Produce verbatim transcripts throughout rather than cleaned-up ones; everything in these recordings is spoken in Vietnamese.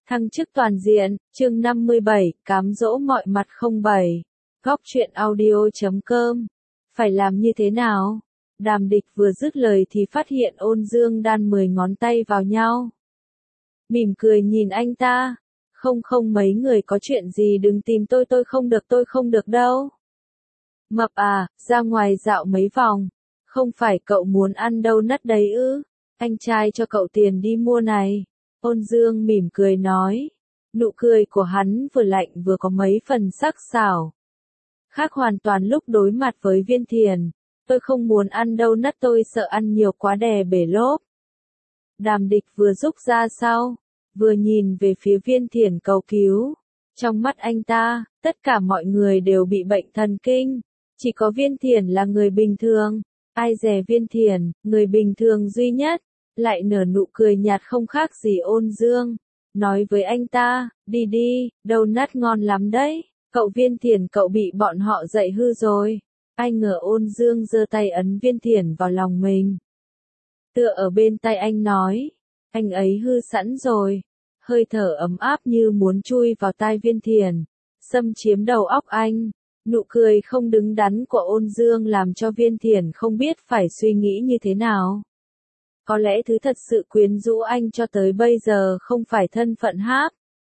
Thăng chức toàn diện, chương năm mươi bảy, cám dỗ mọi mặt không bảy. Góc truyện audio chấm com. Phải làm như thế nào? Đàm Địch vừa dứt lời thì phát hiện Ôn Dương đan mười ngón tay vào nhau. Mỉm cười nhìn anh ta. Không không mấy người có chuyện gì đừng tìm tôi tôi không được tôi không được đâu. Mập à, ra ngoài dạo mấy vòng. Không phải cậu muốn ăn đâu nất đấy ư? Anh trai cho cậu tiền đi mua này. Ôn Dương mỉm cười nói. Nụ cười của hắn vừa lạnh vừa có mấy phần sắc sảo. Khác hoàn toàn lúc đối mặt với Viên Thiền. Tôi không muốn ăn đâu nất tôi sợ ăn nhiều quá đè bể lốp. Đàm Địch vừa rút ra sau. Vừa nhìn về phía Viên Thiền cầu cứu. Trong mắt anh ta, tất cả mọi người đều bị bệnh thần kinh. Chỉ có Viên Thiền là người bình thường. Ai dè Viên Thiền, người bình thường duy nhất. Lại nở nụ cười nhạt không khác gì Ôn Dương. Nói với anh ta, đi đi, đâu nát ngon lắm đấy. Cậu Viên Thiền cậu bị bọn họ dạy hư rồi. Ai ngờ Ôn Dương giơ tay ấn Viên Thiền vào lòng mình. Tựa ở bên tay anh nói. Anh ấy hư sẵn rồi. Hơi thở ấm áp như muốn chui vào tai Viên Thiền. Xâm chiếm đầu óc anh. Nụ cười không đứng đắn của Ôn Dương làm cho Viên Thiền không biết phải suy nghĩ như thế nào. Có lẽ thứ thật sự quyến rũ anh cho tới bây giờ không phải thân phận háp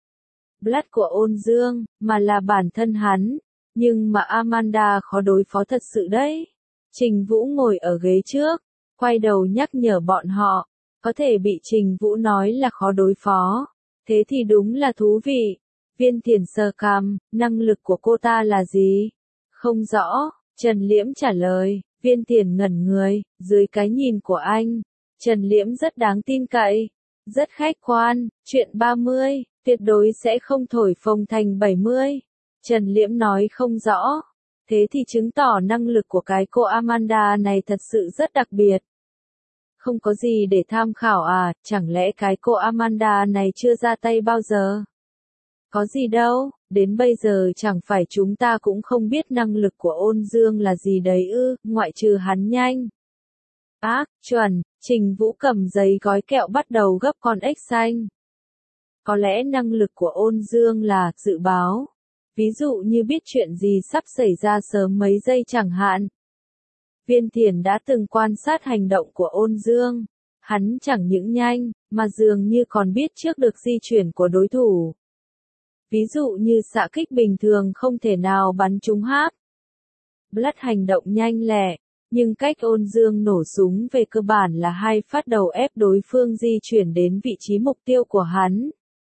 blood của Ôn Dương, mà là bản thân hắn. Nhưng mà Amanda khó đối phó thật sự đấy. Trình Vũ ngồi ở ghế trước, quay đầu nhắc nhở bọn họ. Có thể bị Trình Vũ nói là khó đối phó. Thế thì đúng là thú vị. Viên Thiền sờ cằm, năng lực của cô ta là gì? Không rõ, Trần Liễm trả lời. Viên Thiền ngẩn người, dưới cái nhìn của anh. Trần Liễm rất đáng tin cậy, rất khách quan, chuyện ba mươi, tuyệt đối sẽ không thổi phồng thành bảy mươi. Trần Liễm nói không rõ, thế thì chứng tỏ năng lực của cái cô Amanda này thật sự rất đặc biệt. Không có gì để tham khảo à, chẳng lẽ cái cô Amanda này chưa ra tay bao giờ? Có gì đâu, đến bây giờ chẳng phải chúng ta cũng không biết năng lực của Ôn Dương là gì đấy ư, ngoại trừ hắn nhanh. Ác, chuẩn, Trình Vũ cầm giấy gói kẹo bắt đầu gấp con ếch xanh. Có lẽ năng lực của Ôn Dương là dự báo. Ví dụ như biết chuyện gì sắp xảy ra sớm mấy giây chẳng hạn. Viên Thiền đã từng quan sát hành động của Ôn Dương. Hắn chẳng những nhanh, mà dường như còn biết trước được di chuyển của đối thủ. Ví dụ như xạ kích bình thường không thể nào bắn trúng háp blood hành động nhanh lẹ. Nhưng cách Ôn Dương nổ súng về cơ bản là hai phát đầu ép đối phương di chuyển đến vị trí mục tiêu của hắn.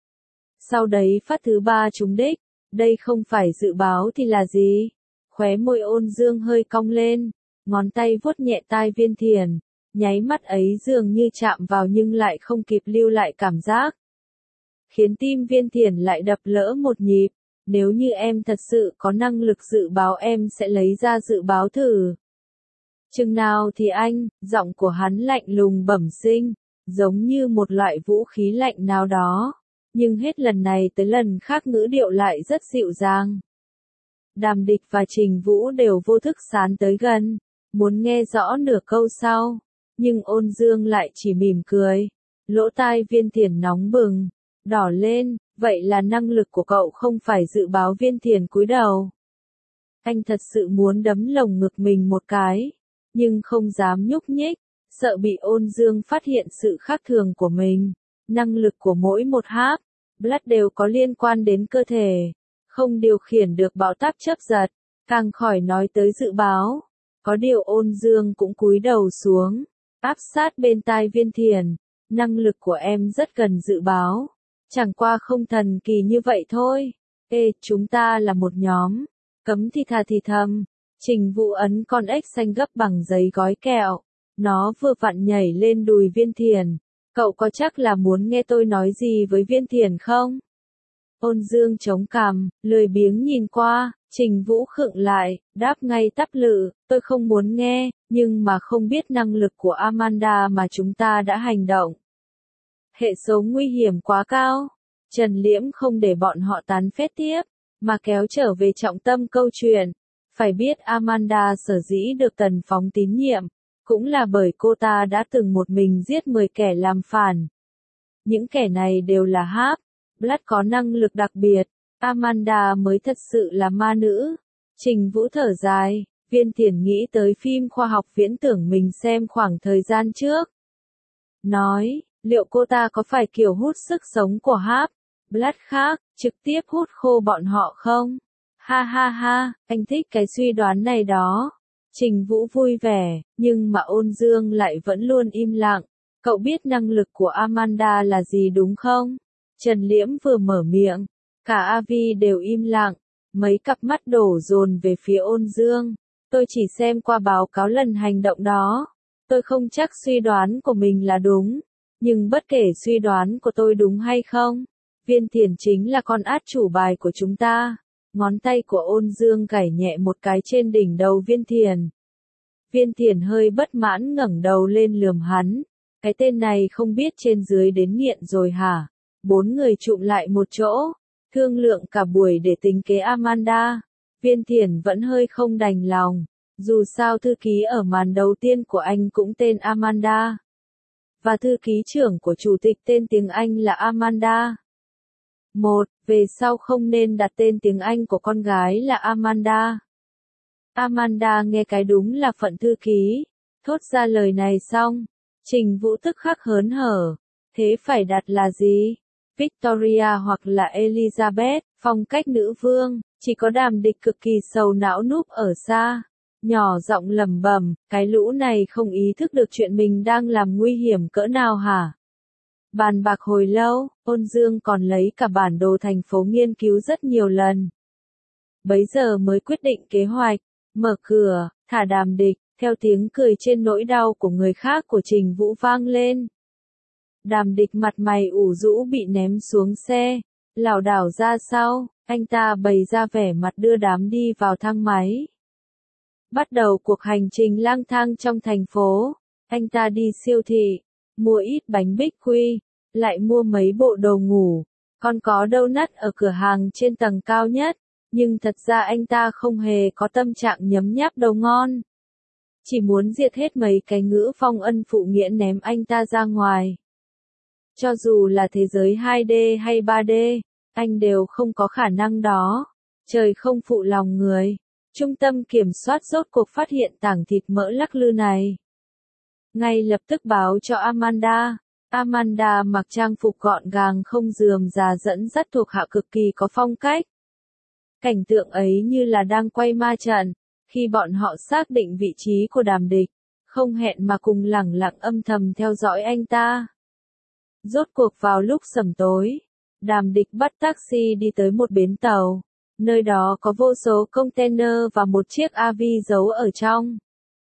Sau đấy phát thứ ba trúng đích, đây không phải dự báo thì là gì? Khóe môi Ôn Dương hơi cong lên, ngón tay vuốt nhẹ tai Viên Thiền, nháy mắt ấy dường như chạm vào nhưng lại không kịp lưu lại cảm giác. Khiến tim Viên Thiền lại đập lỡ một nhịp, nếu như em thật sự có năng lực dự báo em sẽ lấy ra dự báo thử. Chừng nào thì anh, giọng của hắn lạnh lùng bẩm sinh, giống như một loại vũ khí lạnh nào đó, nhưng hết lần này tới lần khác ngữ điệu lại rất dịu dàng. Đàm Địch và Trình Vũ đều vô thức sán tới gần, muốn nghe rõ nửa câu sau, nhưng Ôn Dương lại chỉ mỉm cười, lỗ tai Viên Thiền nóng bừng, đỏ lên, vậy là năng lực của cậu không phải dự báo. Viên Thiền cúi đầu. Anh thật sự muốn đấm lồng ngực mình một cái. Nhưng không dám nhúc nhích, sợ bị Ôn Dương phát hiện sự khác thường của mình. Năng lực của mỗi một háp blood đều có liên quan đến cơ thể, không điều khiển được bão táp chớp giật, càng khỏi nói tới dự báo. Có điều Ôn Dương cũng cúi đầu xuống, áp sát bên tai Viên Thiền. Năng lực của em rất cần dự báo, chẳng qua không thần kỳ như vậy thôi. Ê, chúng ta là một nhóm, cấm thì thà thì thầm. Trình Vũ ấn con ếch xanh gấp bằng giấy gói kẹo. Nó vừa vặn nhảy lên đùi Viên Thiền. Cậu có chắc là muốn nghe tôi nói gì với Viên Thiền không? Ôn Dương chống cằm, lười biếng nhìn qua. Trình Vũ khựng lại, đáp ngay tắp lự. Tôi không muốn nghe, nhưng mà không biết năng lực của Amanda mà chúng ta đã hành động. Hệ số nguy hiểm quá cao. Trần Liễm không để bọn họ tán phét tiếp, mà kéo trở về trọng tâm câu chuyện. Phải biết Amanda sở dĩ được Tần Phóng tín nhiệm, cũng là bởi cô ta đã từng một mình giết mười kẻ làm phản. Những kẻ này đều là háp Blood có năng lực đặc biệt, Amanda mới thật sự là ma nữ. Trình Vũ thở dài, Viên Thiển nghĩ tới phim khoa học viễn tưởng mình xem khoảng thời gian trước. Nói, liệu cô ta có phải kiểu hút sức sống của Hap, Blood khác, trực tiếp hút khô bọn họ không? Ha ha ha, anh thích cái suy đoán này đó. Trình Vũ vui vẻ, nhưng mà Ôn Dương lại vẫn luôn im lặng. Cậu biết năng lực của Amanda là gì đúng không? Trần Liễm vừa mở miệng, cả a vê đều im lặng, mấy cặp mắt đổ dồn về phía Ôn Dương. Tôi chỉ xem qua báo cáo lần hành động đó. Tôi không chắc suy đoán của mình là đúng, nhưng bất kể suy đoán của tôi đúng hay không, Viên Thiển chính là con át chủ bài của chúng ta. Ngón tay của Ôn Dương gảy nhẹ một cái trên đỉnh đầu Viên Thiển. Viên Thiển hơi bất mãn ngẩng đầu lên lườm hắn. Cái tên này không biết trên dưới đến nghiện rồi hả? Bốn người chụm lại một chỗ, thương lượng cả buổi để tính kế Amanda. Viên Thiển vẫn hơi không đành lòng. Dù sao thư ký ở màn đầu tiên của anh cũng tên Amanda. Và thư ký trưởng của chủ tịch tên tiếng Anh là Amanda. Một, về sau không nên đặt tên tiếng Anh của con gái là Amanda. Amanda nghe cái đúng là phận thư ký. Thốt ra lời này xong, Trình Vũ tức khắc hớn hở. Thế phải đặt là gì? Victoria hoặc là Elizabeth, phong cách nữ vương. Chỉ có Đàm Địch cực kỳ sầu não núp ở xa, nhỏ giọng lẩm bẩm, cái lũ này không ý thức được chuyện mình đang làm nguy hiểm cỡ nào hả? Bàn bạc hồi lâu, Ôn Dương còn lấy cả bản đồ thành phố nghiên cứu rất nhiều lần. Bấy giờ mới quyết định kế hoạch, mở cửa, thả Đàm Địch, theo tiếng cười trên nỗi đau của người khác của Trình Vũ vang lên. Đàm Địch mặt mày ủ rũ bị ném xuống xe, lảo đảo ra sau, anh ta bày ra vẻ mặt đưa đám đi vào thang máy. Bắt đầu cuộc hành trình lang thang trong thành phố, anh ta đi siêu thị, mua ít bánh bích quy, lại mua mấy bộ đồ ngủ, còn có donut ở cửa hàng trên tầng cao nhất, nhưng thật ra anh ta không hề có tâm trạng nhấm nháp đồ ngon. Chỉ muốn diệt hết mấy cái ngữ phong ân phụ nghĩa ném anh ta ra ngoài. Cho dù là thế giới hai D hay ba D, anh đều không có khả năng đó. Trời không phụ lòng người. Trung tâm kiểm soát rốt cuộc phát hiện tảng thịt mỡ lắc lư này. Ngay lập tức báo cho Amanda. Amanda mặc trang phục gọn gàng không rườm rà dẫn dắt thuộc hạ cực kỳ có phong cách. Cảnh tượng ấy như là đang quay ma trận, khi bọn họ xác định vị trí của Đàm Địch, không hẹn mà cùng lẳng lặng âm thầm theo dõi anh ta. Rốt cuộc vào lúc sẩm tối, Đàm Địch bắt taxi đi tới một bến tàu. Nơi đó có vô số container và một chiếc a vê giấu ở trong.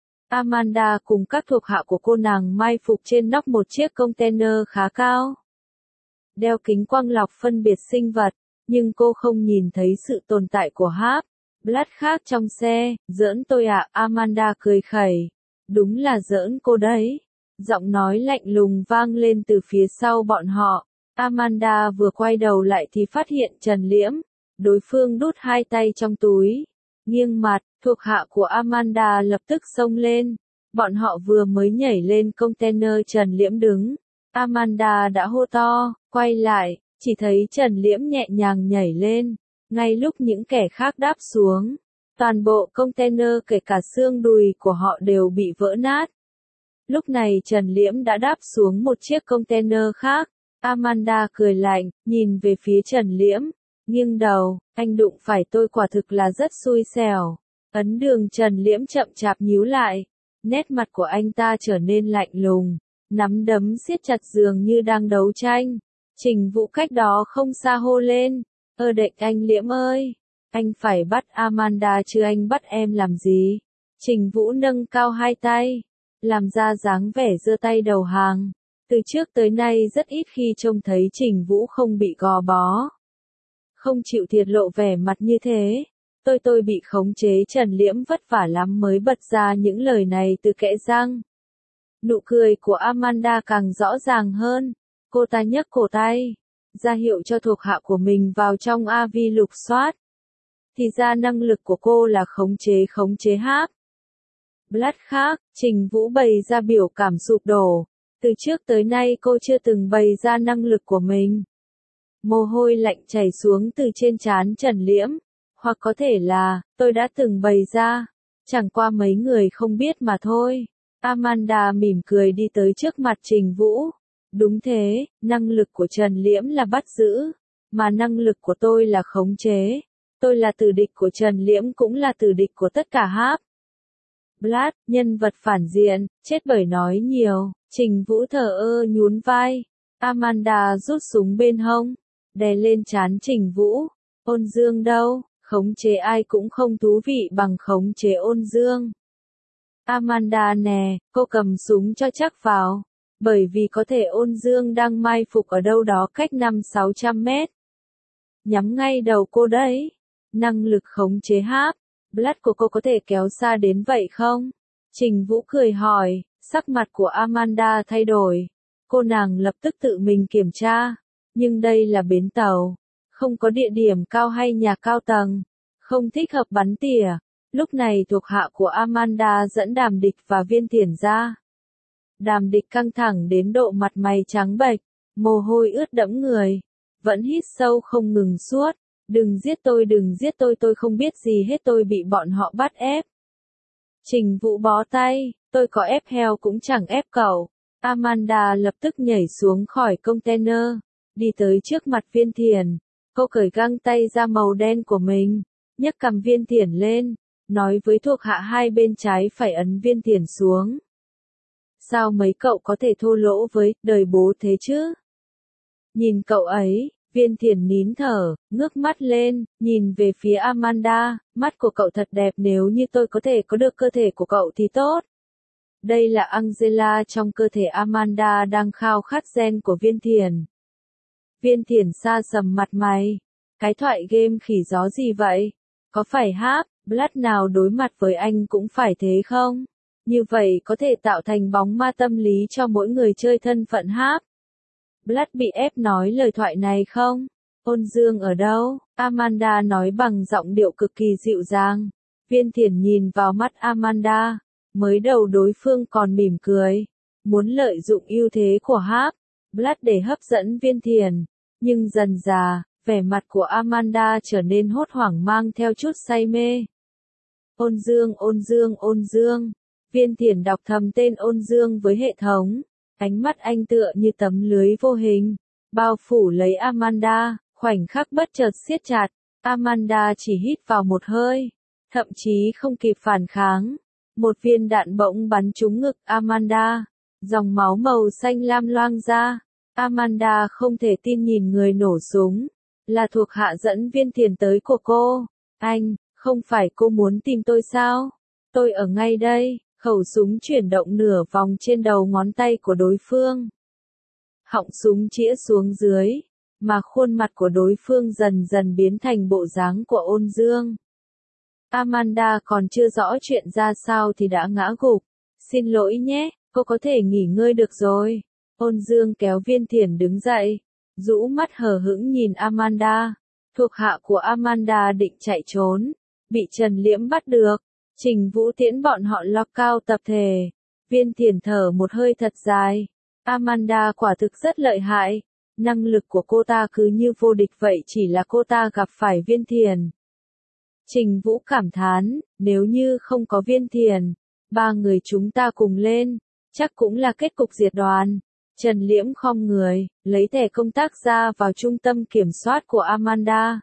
Amanda cùng các thuộc hạ của cô nàng mai phục trên nóc một chiếc container khá cao. Đeo kính quang lọc phân biệt sinh vật, nhưng cô không nhìn thấy sự tồn tại của Hap, Blood khác trong xe. Giỡn tôi ạ, à, Amanda cười khẩy. Đúng là giỡn cô đấy. Giọng nói lạnh lùng vang lên từ phía sau bọn họ. Amanda vừa quay đầu lại thì phát hiện Trần Liễm. Đối phương đút hai tay trong túi. Nghiêng mặt, thuộc hạ của Amanda lập tức xông lên. Bọn họ vừa mới nhảy lên container Trần Liễm đứng. Amanda đã hô to, quay lại, chỉ thấy Trần Liễm nhẹ nhàng nhảy lên. Ngay lúc những kẻ khác đáp xuống, toàn bộ container kể cả xương đùi của họ đều bị vỡ nát. Lúc này Trần Liễm đã đáp xuống một chiếc container khác. Amanda cười lạnh, nhìn về phía Trần Liễm, nghiêng đầu, anh đụng phải tôi quả thực là rất xui xẻo. Ấn Đường Trần Liễm chậm chạp nhíu lại, nét mặt của anh ta trở nên lạnh lùng, nắm đấm siết chặt dường như đang đấu tranh. Trình Vũ cách đó không xa hô lên, ơ đệnh anh Liễm ơi, anh phải bắt Amanda chứ anh bắt em làm gì? Trình Vũ nâng cao hai tay, làm ra dáng vẻ giơ tay đầu hàng. Từ trước tới nay rất ít khi trông thấy Trình Vũ không bị gò bó. Không chịu thiệt lộ vẻ mặt như thế. Tôi tôi bị khống chế. Trần Liễm vất vả lắm mới bật ra những lời này từ kẽ răng. Nụ cười của Amanda càng rõ ràng hơn. Cô ta nhấc cổ tay, ra hiệu cho thuộc hạ của mình vào trong a vê lục soát. Thì ra năng lực của cô là khống chế khống chế Hap. Blood khác, Trình Vũ bày ra biểu cảm sụp đổ. Từ trước tới nay cô chưa từng bày ra năng lực của mình. Mồ hôi lạnh chảy xuống từ trên trán Trần Liễm. Hoặc có thể là, tôi đã từng bày ra. Chẳng qua mấy người không biết mà thôi. Amanda mỉm cười đi tới trước mặt Trình Vũ. Đúng thế, năng lực của Trần Liễm là bắt giữ. Mà năng lực của tôi là khống chế. Tôi là tử địch của Trần Liễm cũng là tử địch của tất cả Háp. Blood, nhân vật phản diện, chết bởi nói nhiều. Trình Vũ thờ ơ nhún vai. Amanda rút súng bên hông. Đè lên trán Trình Vũ. Ôn Dương đâu? Khống chế ai cũng không thú vị bằng khống chế Ôn Dương. Amanda nè, cô cầm súng cho chắc vào. Bởi vì có thể Ôn Dương đang mai phục ở đâu đó cách năm sáu trăm mét. Nhắm ngay đầu cô đấy. Năng lực khống chế Háp. Blood của cô có thể kéo xa đến vậy không? Trình Vũ cười hỏi, sắc mặt của Amanda thay đổi. Cô nàng lập tức tự mình kiểm tra. Nhưng đây là bến tàu. Không có địa điểm cao hay nhà cao tầng. Không thích hợp bắn tỉa. Lúc này thuộc hạ của Amanda dẫn Đàm Địch và Viên Thiển ra. Đàm Địch căng thẳng đến độ mặt mày trắng bệch, mồ hôi ướt đẫm người. Vẫn hít sâu không ngừng suốt. Đừng giết tôi, đừng giết tôi, tôi không biết gì hết, tôi bị bọn họ bắt ép. Trình Vũ bó tay, tôi có ép heo cũng chẳng ép cậu. Amanda lập tức nhảy xuống khỏi container, đi tới trước mặt Viên Thiển. Cô cởi găng tay ra màu đen của mình, nhấc cầm Viên Thiển lên, nói với thuộc hạ hai bên trái phải ấn Viên Thiển xuống. Sao mấy cậu có thể thô lỗ với đời bố thế chứ? Nhìn cậu ấy. Viên Thiển nín thở, ngước mắt lên, nhìn về phía Amanda, mắt của cậu thật đẹp, nếu như tôi có thể có được cơ thể của cậu thì tốt. Đây là Angela trong cơ thể Amanda đang khao khát gen của Viên Thiển. Viên Thiển sa sầm mặt mày. Cái thoại game khỉ gió gì vậy? Có phải Háp, Blood nào đối mặt với anh cũng phải thế không? Như vậy có thể tạo thành bóng ma tâm lý cho mỗi người chơi thân phận Háp. Blood bị ép nói lời thoại này không? Ôn Dương ở đâu? Amanda nói bằng giọng điệu cực kỳ dịu dàng. Viên Thiển nhìn vào mắt Amanda. Mới đầu đối phương còn mỉm cười. Muốn lợi dụng ưu thế của Háp. Blood để hấp dẫn Viên Thiển. Nhưng dần dà, vẻ mặt của Amanda trở nên hốt hoảng mang theo chút say mê. Ôn Dương, Ôn Dương, Ôn Dương. Viên Thiển đọc thầm tên Ôn Dương với hệ thống. Ánh mắt anh tựa như tấm lưới vô hình, bao phủ lấy Amanda, khoảnh khắc bất chợt siết chặt. Amanda chỉ hít vào một hơi, thậm chí không kịp phản kháng. Một viên đạn bỗng bắn trúng ngực Amanda, dòng máu màu xanh lam loang ra. Amanda không thể tin nhìn người nổ súng, là thuộc hạ dẫn Viên Thiển tới của cô. Anh, không phải cô muốn tìm tôi sao? Tôi ở ngay đây. Khẩu súng chuyển động nửa vòng trên đầu ngón tay của đối phương. Họng súng chĩa xuống dưới, mà khuôn mặt của đối phương dần dần biến thành bộ dáng của Ôn Dương. Amanda còn chưa rõ chuyện ra sao thì đã ngã gục. Xin lỗi nhé, cô có thể nghỉ ngơi được rồi. Ôn Dương kéo Viên Thiển đứng dậy, rũ mắt hờ hững nhìn Amanda. Thuộc hạ của Amanda định chạy trốn, bị Trần Liễm bắt được. Trình Vũ tiễn bọn họ lockout tập thể. Viên Thiển thở một hơi thật dài. Amanda quả thực rất lợi hại. Năng lực của cô ta cứ như vô địch vậy, chỉ là cô ta gặp phải Viên Thiển. Trình Vũ cảm thán, nếu như không có Viên Thiển, ba người chúng ta cùng lên, chắc cũng là kết cục diệt đoàn. Trần Liễm khom người, lấy thẻ công tác ra vào trung tâm kiểm soát của Amanda.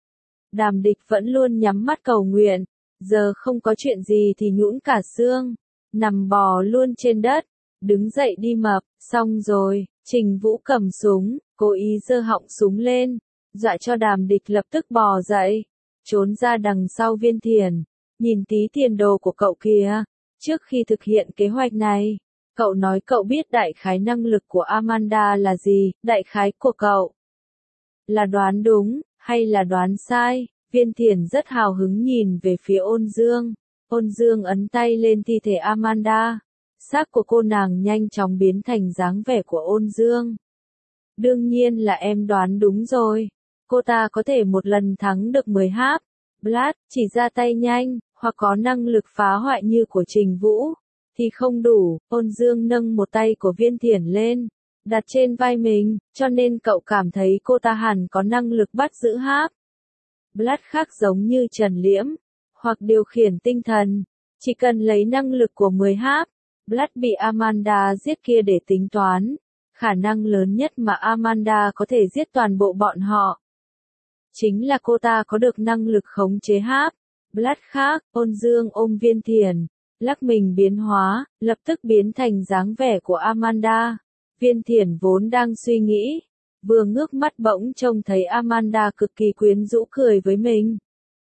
Đàm Địch vẫn luôn nhắm mắt cầu nguyện. Giờ không có chuyện gì thì nhũn cả xương, nằm bò luôn trên đất, đứng dậy đi mập, xong rồi. Trình Vũ cầm súng, cố ý giơ họng súng lên, dọa cho Đàm Địch lập tức bò dậy, trốn ra đằng sau Viên Thiển. Nhìn tí tiền đồ của cậu kìa, trước khi thực hiện kế hoạch này, cậu nói cậu biết đại khái năng lực của Amanda là gì, đại khái của cậu là đoán đúng, hay là đoán sai? Viên Thiển rất hào hứng nhìn về phía Ôn Dương. Ôn Dương ấn tay lên thi thể Amanda. Xác của cô nàng nhanh chóng biến thành dáng vẻ của Ôn Dương. Đương nhiên là em đoán đúng rồi. Cô ta có thể một lần thắng được mười Háp. Blood, chỉ ra tay nhanh, hoặc có năng lực phá hoại như của Trình Vũ, thì không đủ. Ôn Dương nâng một tay của Viên Thiển lên, đặt trên vai mình, cho nên cậu cảm thấy cô ta hẳn có năng lực bắt giữ Háp. Blood khác giống như Trần Liễm, hoặc điều khiển tinh thần, chỉ cần lấy năng lực của mười Háp. Blood bị Amanda giết kia để tính toán, khả năng lớn nhất mà Amanda có thể giết toàn bộ bọn họ. Chính là cô ta có được năng lực khống chế Háp. Blood khác, Ôn Dương ôm Viên Thiền, lắc mình biến hóa, lập tức biến thành dáng vẻ của Amanda. Viên Thiền vốn đang suy nghĩ, vừa ngước mắt bỗng trông thấy Amanda cực kỳ quyến rũ cười với mình.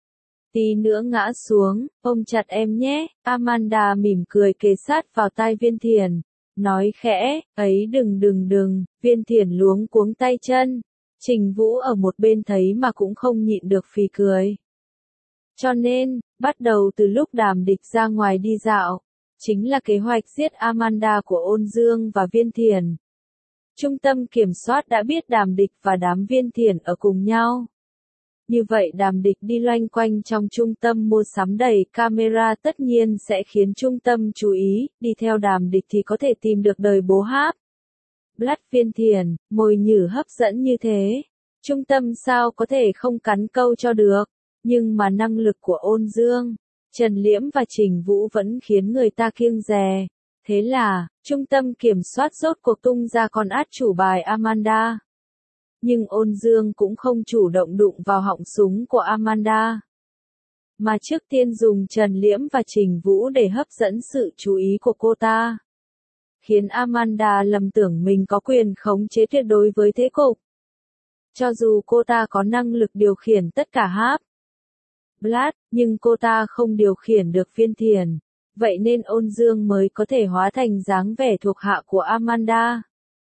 Tí nữa ngã xuống, ôm chặt em nhé, Amanda mỉm cười kề sát vào tai Viên Thiền, nói khẽ, ấy đừng đừng đừng, Viên Thiền luống cuống tay chân. Trình Vũ ở một bên thấy mà cũng không nhịn được phì cười. Cho nên, bắt đầu từ lúc Đàm Địch ra ngoài đi dạo, chính là kế hoạch giết Amanda của Ôn Dương và Viên Thiền. Trung tâm kiểm soát đã biết Đàm Địch và đám Viên Thiền ở cùng nhau. Như vậy Đàm Địch đi loanh quanh trong trung tâm mua sắm đầy camera tất nhiên sẽ khiến trung tâm chú ý, đi theo Đàm Địch thì có thể tìm được đời bố Háp. Blood Viên Thiền, mồi nhử hấp dẫn như thế. Trung tâm sao có thể không cắn câu cho được, nhưng mà năng lực của Ôn Dương, Trần Liễm và Trình Vũ vẫn khiến người ta kiêng dè. Thế là, trung tâm kiểm soát rốt cuộc tung ra con át chủ bài Amanda. Nhưng Ôn Dương cũng không chủ động đụng vào họng súng của Amanda, mà trước tiên dùng Trần Liễm và Trình Vũ để hấp dẫn sự chú ý của cô ta, khiến Amanda lầm tưởng mình có quyền khống chế tuyệt đối với thế cục. Cho dù cô ta có năng lực điều khiển tất cả Háp, Blood, nhưng cô ta không điều khiển được Viên Thiền, vậy nên Ôn Dương mới có thể hóa thành dáng vẻ thuộc hạ của Amanda.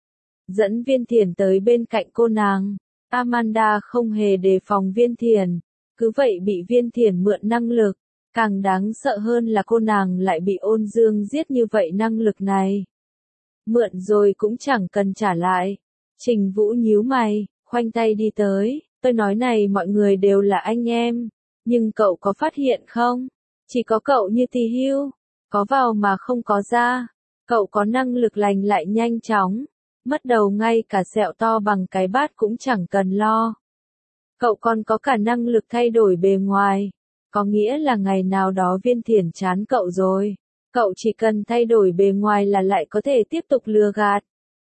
Dẫn Viên Thiền tới bên cạnh cô nàng, Amanda không hề đề phòng Viên Thiền, cứ vậy bị Viên Thiền mượn năng lực, càng đáng sợ hơn là cô nàng lại bị Ôn Dương giết như vậy năng lực này. Mượn rồi cũng chẳng cần trả lại. Trình Vũ nhíu mày, khoanh tay đi tới, tôi nói này mọi người đều là anh em, nhưng cậu có phát hiện không? Chỉ có cậu như tỳ hưu, có vào mà không có ra, cậu có năng lực lành lại nhanh chóng. Mất đầu ngay cả sẹo to bằng cái bát cũng chẳng cần lo. Cậu còn có cả năng lực thay đổi bề ngoài, có nghĩa là ngày nào đó Viên Thiền chán cậu rồi, cậu chỉ cần thay đổi bề ngoài là lại có thể tiếp tục lừa gạt.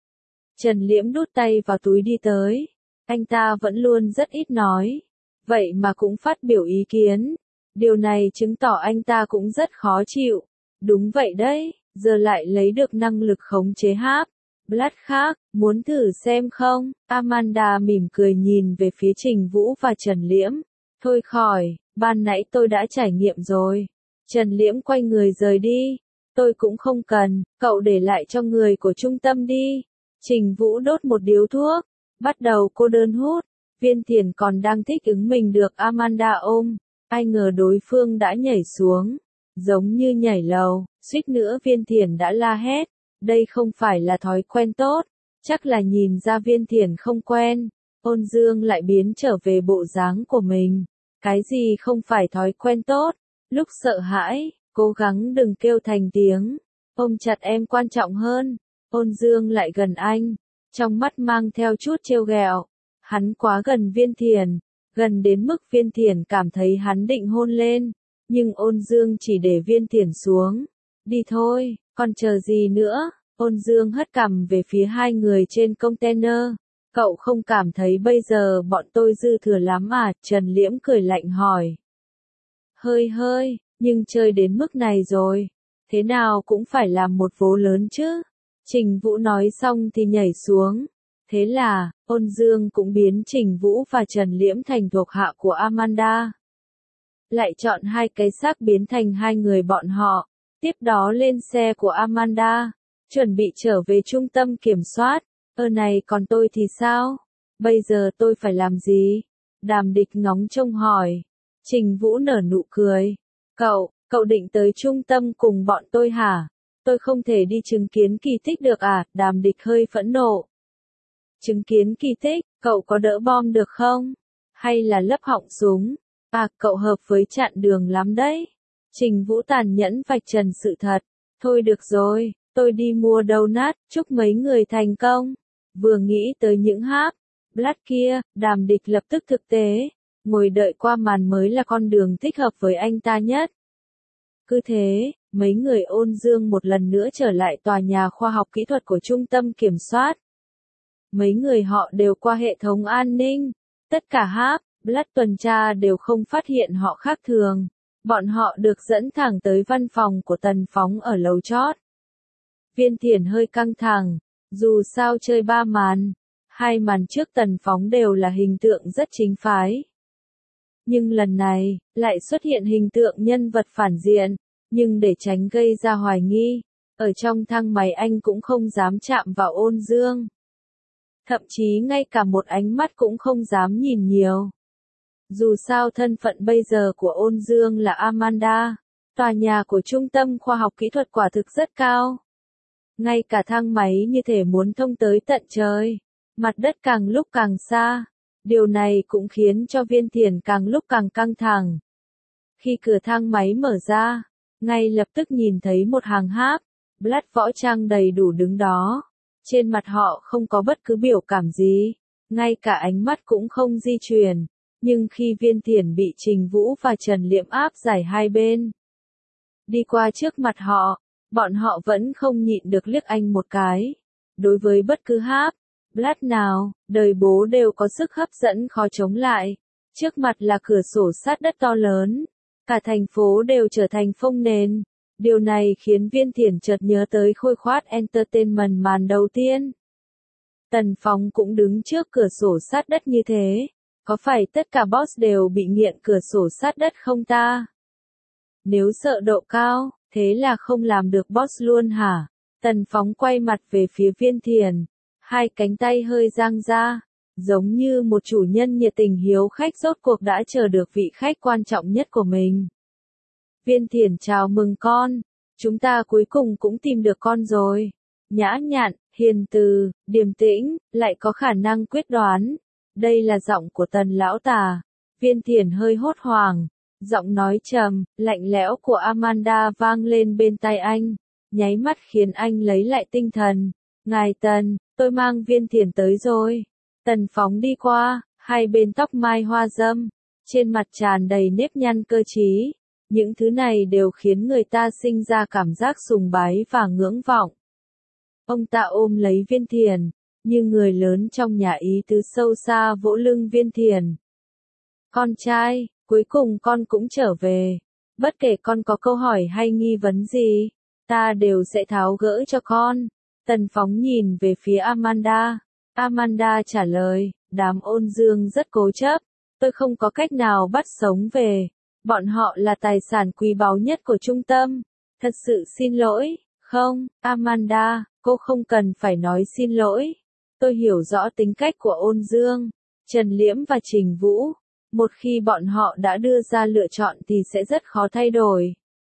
Trần Liễm đút tay vào túi đi tới, anh ta vẫn luôn rất ít nói, vậy mà cũng phát biểu ý kiến, điều này chứng tỏ anh ta cũng rất khó chịu. Đúng vậy đấy, giờ lại lấy được năng lực khống chế Háp. Blood khác, muốn thử xem không? Amanda mỉm cười nhìn về phía Trình Vũ và Trần Liễm. Thôi khỏi, ban nãy tôi đã trải nghiệm rồi. Trần Liễm quay người rời đi. Tôi cũng không cần, cậu để lại cho người của trung tâm đi. Trình Vũ đốt một điếu thuốc, bắt đầu cô đơn hút. Viên Thiền còn đang thích ứng mình được Amanda ôm. Ai ngờ đối phương đã nhảy xuống, giống như nhảy lầu, suýt nữa Viên Thiền đã la hét. Đây không phải là thói quen tốt, chắc là nhìn ra Viên Thiền không quen. Ôn Dương lại biến trở về bộ dáng của mình. Cái gì không phải thói quen tốt? Lúc sợ hãi, cố gắng đừng kêu thành tiếng. Ôm chặt em quan trọng hơn. Ôn Dương lại gần anh, trong mắt mang theo chút trêu ghẹo. Hắn quá gần Viên Thiền, gần đến mức Viên Thiền cảm thấy hắn định hôn lên, nhưng Ôn Dương chỉ để Viên Thiền xuống. Đi thôi, còn chờ gì nữa? Ôn Dương hất cằm về phía hai người trên container. Cậu không cảm thấy bây giờ bọn tôi dư thừa lắm à? Trần Liễm cười lạnh hỏi. Hơi hơi, nhưng chơi đến mức này rồi, thế nào cũng phải làm một vố lớn chứ. Trình Vũ nói xong thì nhảy xuống. Thế là, Ôn Dương cũng biến Trình Vũ và Trần Liễm thành thuộc hạ của Amanda. Lại chọn hai cái xác biến thành hai người bọn họ. Tiếp đó lên xe của Amanda, chuẩn bị trở về trung tâm kiểm soát. Ơ này còn tôi thì sao? Bây giờ tôi phải làm gì? Đàm Địch ngóng trông hỏi. Trình Vũ nở nụ cười. Cậu, cậu định tới trung tâm cùng bọn tôi hả? Tôi không thể đi chứng kiến kỳ tích được à? Đàm Địch hơi phẫn nộ. Chứng kiến kỳ tích, cậu có đỡ bom được không? Hay là lấp họng súng? À, cậu hợp với chặn đường lắm đấy. Trình Vũ tàn nhẫn vạch trần sự thật. Thôi được rồi, tôi đi mua donut, chúc mấy người thành công. Vừa nghĩ tới những háp, Blood kia, Đàm Địch lập tức thực tế, ngồi đợi qua màn mới là con đường thích hợp với anh ta nhất. Cứ thế, mấy người ôn dương một lần nữa trở lại tòa nhà khoa học kỹ thuật của trung tâm kiểm soát. Mấy người họ đều qua hệ thống an ninh, tất cả háp, Blood tuần tra đều không phát hiện họ khác thường. Bọn họ được dẫn thẳng tới văn phòng của Tần Phóng ở lầu chót. Viên Thiển hơi căng thẳng, dù sao chơi ba màn, hai màn trước Tần Phóng đều là hình tượng rất chính phái. Nhưng lần này, lại xuất hiện hình tượng nhân vật phản diện, nhưng để tránh gây ra hoài nghi, ở trong thang máy anh cũng không dám chạm vào Ôn Dương. Thậm chí ngay cả một ánh mắt cũng không dám nhìn nhiều. Dù sao thân phận bây giờ của Ôn Dương là Amanda, tòa nhà của trung tâm khoa học kỹ thuật quả thực rất cao. Ngay cả thang máy như thể muốn thông tới tận trời, mặt đất càng lúc càng xa. Điều này cũng khiến cho Viên Thiển càng lúc càng căng thẳng. Khi cửa thang máy mở ra, ngay lập tức nhìn thấy một hàng háp, Blood võ trang đầy đủ đứng đó. Trên mặt họ không có bất cứ biểu cảm gì, ngay cả ánh mắt cũng không di chuyển. Nhưng khi Viên Thiển bị Trình Vũ và Trần Liệm áp giải hai bên, đi qua trước mặt họ, bọn họ vẫn không nhịn được liếc anh một cái. Đối với bất cứ háp, Blood nào, đời bố đều có sức hấp dẫn khó chống lại. Trước mặt là cửa sổ sát đất to lớn, cả thành phố đều trở thành phông nền. Điều này khiến Viên Thiển chợt nhớ tới Khôi Khoát Entertainment màn đầu tiên. Tần Phóng cũng đứng trước cửa sổ sát đất như thế. Có phải tất cả boss đều bị nghiện cửa sổ sát đất không ta? Nếu sợ độ cao, thế là không làm được boss luôn hả? Tần Phóng quay mặt về phía Viên Thiển, hai cánh tay hơi dang ra, giống như một chủ nhân nhiệt tình hiếu khách rốt cuộc đã chờ được vị khách quan trọng nhất của mình. Viên Thiển chào mừng con, chúng ta cuối cùng cũng tìm được con rồi. Nhã nhặn, hiền từ, điềm tĩnh, lại có khả năng quyết đoán. Đây là giọng của Tần lão tà. Viên Thiển hơi hốt hoảng, giọng nói trầm, lạnh lẽo của Amanda vang lên bên tai anh, nháy mắt khiến anh lấy lại tinh thần. Ngài Tần, tôi mang Viên Thiển tới rồi. Tần Phóng đi qua, hai bên tóc mai hoa dâm, trên mặt tràn đầy nếp nhăn cơ trí. Những thứ này đều khiến người ta sinh ra cảm giác sùng bái và ngưỡng vọng. Ông ta ôm lấy Viên Thiển, như người lớn trong nhà ý tứ sâu xa vỗ lưng Viên Thiển. Con trai, cuối cùng con cũng trở về. Bất kể con có câu hỏi hay nghi vấn gì, ta đều sẽ tháo gỡ cho con. Tần Phóng nhìn về phía Amanda. Amanda trả lời, đám Ôn Dương rất cố chấp. Tôi không có cách nào bắt sống về. Bọn họ là tài sản quý báu nhất của trung tâm. Thật sự xin lỗi, không, Amanda, cô không cần phải nói xin lỗi. Tôi hiểu rõ tính cách của Ôn Dương, Trần Liễm và Trình Vũ. Một khi bọn họ đã đưa ra lựa chọn thì sẽ rất khó thay đổi.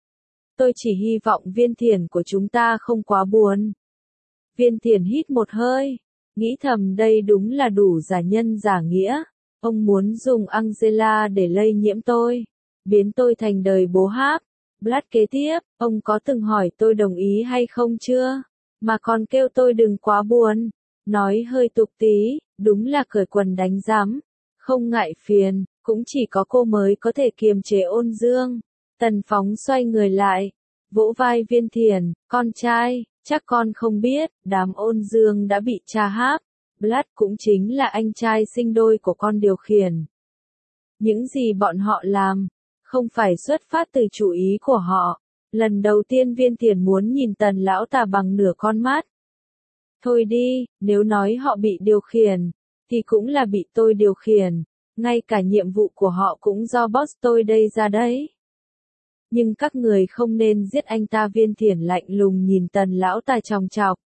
Tôi chỉ hy vọng Viên Thiển của chúng ta không quá buồn. Viên Thiển hít một hơi, nghĩ thầm đây đúng là đủ giả nhân giả nghĩa. Ông muốn dùng Angela để lây nhiễm tôi, biến tôi thành đời bố háp. Blood kế tiếp, ông có từng hỏi tôi đồng ý hay không chưa? Mà còn kêu tôi đừng quá buồn. Nói hơi tục tí, đúng là cởi quần đánh rắm. Không ngại phiền, cũng chỉ có cô mới có thể kiềm chế Ôn Dương. Tần Phóng xoay người lại, vỗ vai Viên Thiển, con trai, chắc con không biết, đám Ôn Dương đã bị tra háp. Blood cũng chính là anh trai sinh đôi của con điều khiển. Những gì bọn họ làm, không phải xuất phát từ chủ ý của họ. Lần đầu tiên Viên Thiển muốn nhìn Tần lão tà bằng nửa con mắt. Thôi đi, nếu nói họ bị điều khiển, thì cũng là bị tôi điều khiển. Ngay cả nhiệm vụ của họ cũng do boss tôi đây ra đấy. Nhưng các người không nên giết anh ta. Viên Thiển lạnh lùng nhìn Tần lão tà chòng chọc.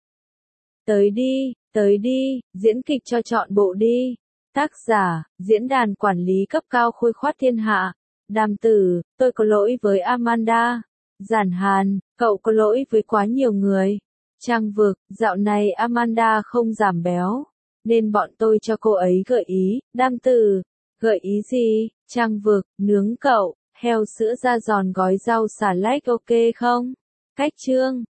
Tới đi, tới đi, diễn kịch cho trọn bộ đi. Tác giả, diễn đàn quản lý cấp cao Khôi Khoát thiên hạ. Đàm Tử, tôi có lỗi với Amanda. Giản Hàn, cậu có lỗi với quá nhiều người. Trang Vực, dạo này Amanda không giảm béo, nên bọn tôi cho cô ấy gợi ý. Đam Tử, gợi ý gì? Trang Vực, nướng cậu, heo sữa da giòn gói rau xà lách ok không? Cách chương